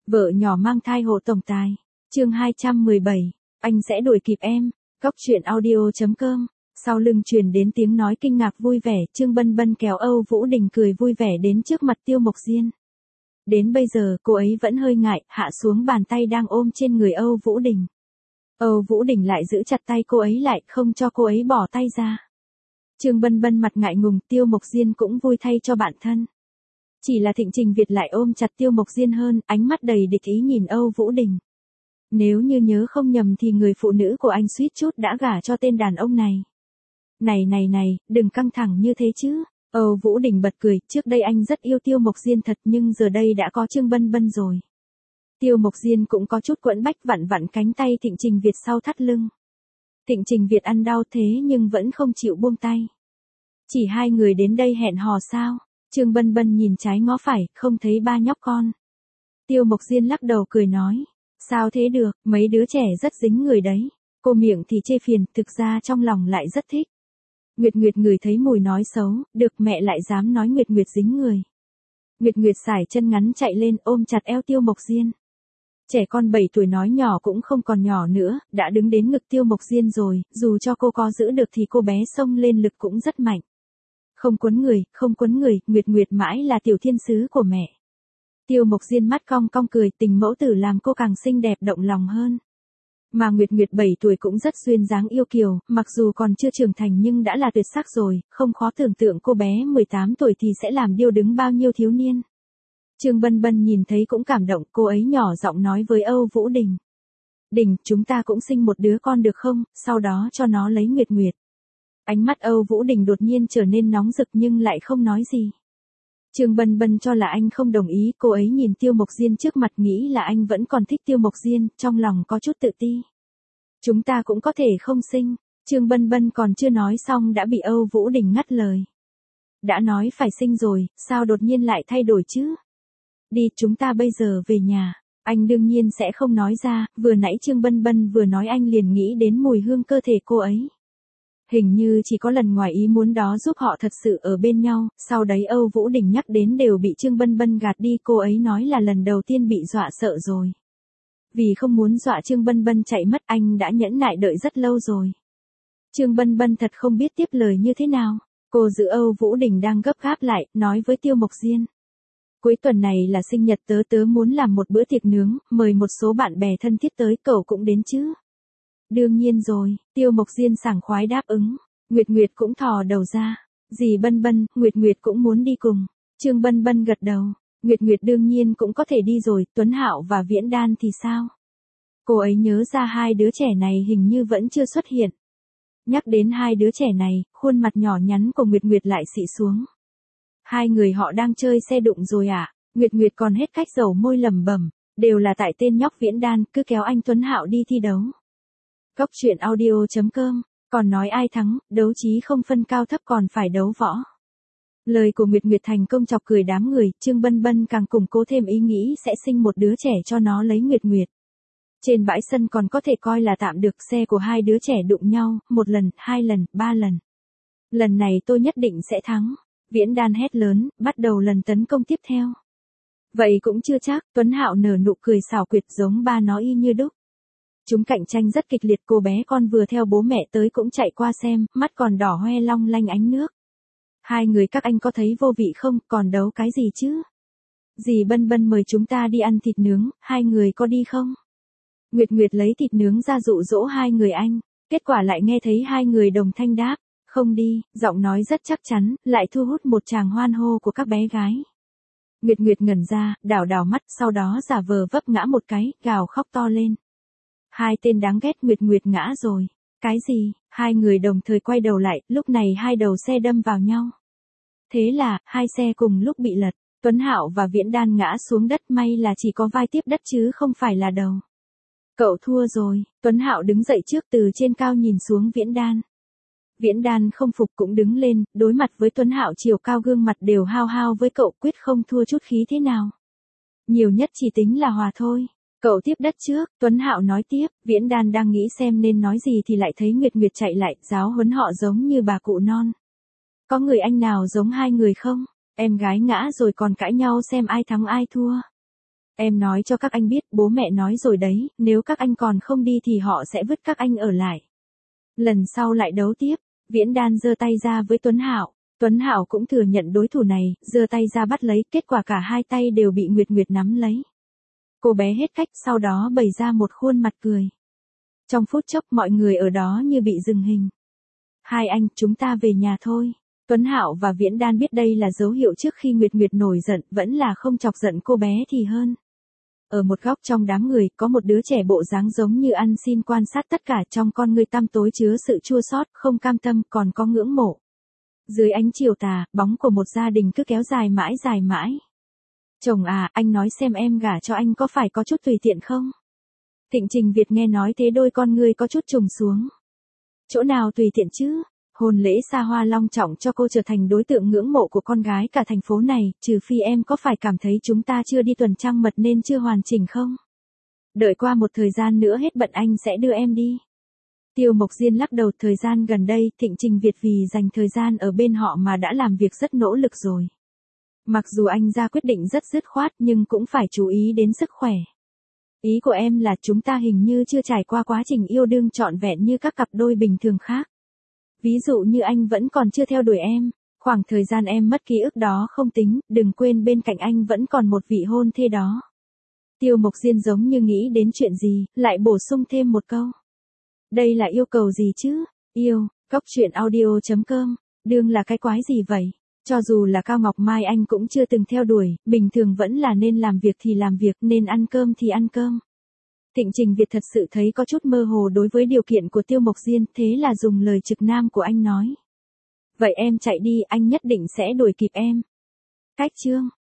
Vợ nhỏ mang thai hộ tổng tài. Chương 217. Anh sẽ đuổi kịp em. Góc truyện audio.com. Sau lưng truyền đến tiếng nói kinh ngạc vui vẻ, Trương Bân Bân kéo Âu Vũ Đình cười vui vẻ đến trước mặt Tiêu Mộc Diên. Đến bây giờ cô ấy vẫn hơi ngại, hạ xuống bàn tay đang ôm trên người Âu Vũ Đình. Âu Vũ Đình lại giữ chặt tay cô ấy lại, không cho cô ấy bỏ tay ra. Trương Bân Bân mặt ngại ngùng, Tiêu Mộc Diên cũng vui thay cho bạn thân. Chỉ là Thịnh Trình Việt lại ôm chặt Tiêu Mộc Diên hơn, ánh mắt đầy địch ý nhìn Âu Vũ Đình. Nếu như nhớ không nhầm thì người phụ nữ của anh suýt chút đã gả cho tên đàn ông này. Này, đừng căng thẳng như thế chứ. Âu Vũ Đình bật cười, trước đây anh rất yêu Tiêu Mộc Diên thật nhưng giờ đây đã có Trương Bân Bân rồi. Tiêu Mộc Diên cũng có chút quẫn bách vặn vặn cánh tay Thịnh Trình Việt sau thắt lưng. Thịnh Trình Việt ăn đau thế nhưng vẫn không chịu buông tay. Chỉ hai người đến đây hẹn hò sao? Trương Bân Bân nhìn trái ngó phải, không thấy ba nhóc con. Tiêu Mộc Diên lắc đầu cười nói. Sao thế được, mấy đứa trẻ rất dính người đấy. Cô miệng thì chê phiền, thực ra trong lòng lại rất thích. Nguyệt Nguyệt ngửi thấy mùi nói xấu, được mẹ lại dám nói Nguyệt Nguyệt dính người. Nguyệt Nguyệt sải chân ngắn chạy lên ôm chặt eo Tiêu Mộc Diên. Trẻ con 7 tuổi nói nhỏ cũng không còn nhỏ nữa, đã đứng đến ngực Tiêu Mộc Diên rồi, dù cho cô có giữ được thì cô bé xông lên lực cũng rất mạnh. Không quấn người, Nguyệt Nguyệt mãi là tiểu thiên sứ của mẹ. Tiêu Mộc Diên mắt cong cong cười, tình mẫu tử làm cô càng xinh đẹp động lòng hơn. Mà Nguyệt Nguyệt 7 tuổi cũng rất duyên dáng yêu kiều, mặc dù còn chưa trưởng thành nhưng đã là tuyệt sắc rồi, không khó tưởng tượng cô bé 18 tuổi thì sẽ làm điêu đứng bao nhiêu thiếu niên. Trương Bân Bân nhìn thấy cũng cảm động, cô ấy nhỏ giọng nói với Âu Vũ Đình. Đình, chúng ta cũng sinh một đứa con được không, sau đó cho nó lấy Nguyệt Nguyệt. Ánh mắt Âu Vũ Đình đột nhiên trở nên nóng rực nhưng lại không nói gì. Trương Bân Bân cho là anh không đồng ý, cô ấy nhìn Tiêu Mộc Diên trước mặt nghĩ là anh vẫn còn thích Tiêu Mộc Diên, trong lòng có chút tự ti. Chúng ta cũng có thể không sinh. Trương Bân Bân còn chưa nói xong đã bị Âu Vũ Đình ngắt lời. Đã nói phải sinh rồi, sao đột nhiên lại thay đổi chứ? Đi, chúng ta bây giờ về nhà. Anh đương nhiên sẽ không nói ra, vừa nãy Trương Bân Bân vừa nói anh liền nghĩ đến mùi hương cơ thể cô ấy. Hình như chỉ có lần ngoài ý muốn đó giúp họ thật sự ở bên nhau, sau đấy Âu Vũ Đình nhắc đến đều bị Trương Bân Bân gạt đi, cô ấy nói là lần đầu tiên bị dọa sợ rồi. Vì không muốn dọa Trương Bân Bân chạy mất anh đã nhẫn nại đợi rất lâu rồi. Trương Bân Bân thật không biết tiếp lời như thế nào, cô giữ Âu Vũ Đình đang gấp gáp lại, nói với Tiêu Mộc Diên. Cuối tuần này là sinh nhật tớ muốn làm một bữa tiệc nướng, mời một số bạn bè thân thiết tới, cậu cũng đến chứ? Đương nhiên rồi, Tiêu Mộc Diên sảng khoái đáp ứng. Nguyệt Nguyệt cũng thò đầu ra. Dì Bân Bân, Nguyệt Nguyệt cũng muốn đi cùng. Trương Bân Bân gật đầu. Nguyệt Nguyệt đương nhiên cũng có thể đi rồi, Tuấn Hạo và Viễn Đan thì sao? Cô ấy nhớ ra hai đứa trẻ này hình như vẫn chưa xuất hiện. Nhắc đến hai đứa trẻ này, khuôn mặt nhỏ nhắn của Nguyệt Nguyệt lại xị xuống. Hai người họ đang chơi xe đụng rồi à? Nguyệt Nguyệt còn hết cách dầu môi lẩm bẩm, đều là tại tên nhóc Viễn Đan cứ kéo anh Tuấn Hạo đi thi đấu. Góc truyện audio.com, còn nói ai thắng, đấu trí không phân cao thấp còn phải đấu võ. Lời của Nguyệt Nguyệt thành công chọc cười đám người, Trương Bân Bân càng củng cố thêm ý nghĩ sẽ sinh một đứa trẻ cho nó lấy Nguyệt Nguyệt. Trên bãi sân còn có thể coi là tạm được, xe của hai đứa trẻ đụng nhau, một lần, hai lần, ba lần. Lần này tôi nhất định sẽ thắng. Viễn Đan hét lớn, bắt đầu lần tấn công tiếp theo. Vậy cũng chưa chắc, Tuấn Hạo nở nụ cười xảo quyệt giống ba nó y như đúc. Chúng cạnh tranh rất kịch liệt, cô bé con vừa theo bố mẹ tới cũng chạy qua xem, mắt còn đỏ hoe long lanh ánh nước. Hai người các anh có thấy vô vị không, còn đấu cái gì chứ? Dì Bân Bân mời chúng ta đi ăn thịt nướng, hai người có đi không? Nguyệt Nguyệt lấy thịt nướng ra dụ dỗ hai người anh, kết quả lại nghe thấy hai người đồng thanh đáp, không đi, giọng nói rất chắc chắn, lại thu hút một tràng hoan hô của các bé gái. Nguyệt Nguyệt ngẩn ra, đảo mắt, sau đó giả vờ vấp ngã một cái, gào khóc to lên. Hai tên đáng ghét, Nguyệt Nguyệt ngã rồi. Cái gì? Hai người đồng thời quay đầu lại, lúc này hai đầu xe đâm vào nhau. Thế là, hai xe cùng lúc bị lật, Tuấn Hạo và Viễn Đan ngã xuống đất, may là chỉ có vai tiếp đất chứ không phải là đầu. Cậu thua rồi, Tuấn Hạo đứng dậy trước từ trên cao nhìn xuống Viễn Đan. Viễn Đan không phục cũng đứng lên, đối mặt với Tuấn Hạo chiều cao gương mặt đều hao hao với cậu, quyết không thua chút khí thế nào. Nhiều nhất chỉ tính là hòa thôi. Cậu tiếp đất trước, Tuấn Hạo nói tiếp, Viễn Đan đang nghĩ xem nên nói gì thì lại thấy Nguyệt Nguyệt chạy lại, giáo huấn họ giống như bà cụ non. Có người anh nào giống hai người không? Em gái ngã rồi còn cãi nhau xem ai thắng ai thua. Em nói cho các anh biết, bố mẹ nói rồi đấy, nếu các anh còn không đi thì họ sẽ vứt các anh ở lại. Lần sau lại đấu tiếp, Viễn Đan giơ tay ra với Tuấn Hạo. Tuấn Hạo cũng thừa nhận đối thủ này, giơ tay ra bắt lấy, kết quả cả hai tay đều bị Nguyệt Nguyệt nắm lấy. Cô bé hết cách, sau đó bày ra một khuôn mặt cười. Trong phút chốc mọi người ở đó như bị dừng hình. Hai anh, chúng ta về nhà thôi. Tuấn Hạo và Viễn Đan biết đây là dấu hiệu trước khi Nguyệt Nguyệt nổi giận, vẫn là không chọc giận cô bé thì hơn. Ở một góc trong đám người, có một đứa trẻ bộ dáng giống như ăn xin quan sát tất cả, trong con ngươi tăm tối chứa sự chua xót, không cam tâm, còn có ngưỡng mộ. Dưới ánh chiều tà, bóng của một gia đình cứ kéo dài mãi dài mãi. Chồng à, anh nói xem em gả cho anh có phải có chút tùy tiện không? Thịnh Trình Việt nghe nói thế đôi con ngươi có chút trùng xuống. Chỗ nào tùy tiện chứ? Hôn lễ xa hoa long trọng cho cô trở thành đối tượng ngưỡng mộ của con gái cả thành phố này, trừ phi em có phải cảm thấy chúng ta chưa đi tuần trăng mật nên chưa hoàn chỉnh không? Đợi qua một thời gian nữa hết bận anh sẽ đưa em đi. Tiêu Mộc Diên lắc đầu, thời gian gần đây, Thịnh Trình Việt vì dành thời gian ở bên họ mà đã làm việc rất nỗ lực rồi. Mặc dù anh ra quyết định rất dứt khoát nhưng cũng phải chú ý đến sức khỏe. Ý của em là chúng ta hình như chưa trải qua quá trình yêu đương trọn vẹn như các cặp đôi bình thường khác. Ví dụ như anh vẫn còn chưa theo đuổi em, khoảng thời gian em mất ký ức đó không tính, đừng quên bên cạnh anh vẫn còn một vị hôn thê đó. Tiêu Mộc Diên giống như nghĩ đến chuyện gì, lại bổ sung thêm một câu. Đây là yêu cầu gì chứ? Yêu, Cóc Truyện Audio.com, đương là cái quái gì vậy? Cho dù là Cao Ngọc Mai anh cũng chưa từng theo đuổi, bình thường vẫn là nên làm việc thì làm việc, nên ăn cơm thì ăn cơm. Thịnh Trình Việt thật sự thấy có chút mơ hồ đối với điều kiện của Tiêu Mộc Diên, thế là dùng lời trực nam của anh nói. Vậy em chạy đi, anh nhất định sẽ đuổi kịp em. Cách chương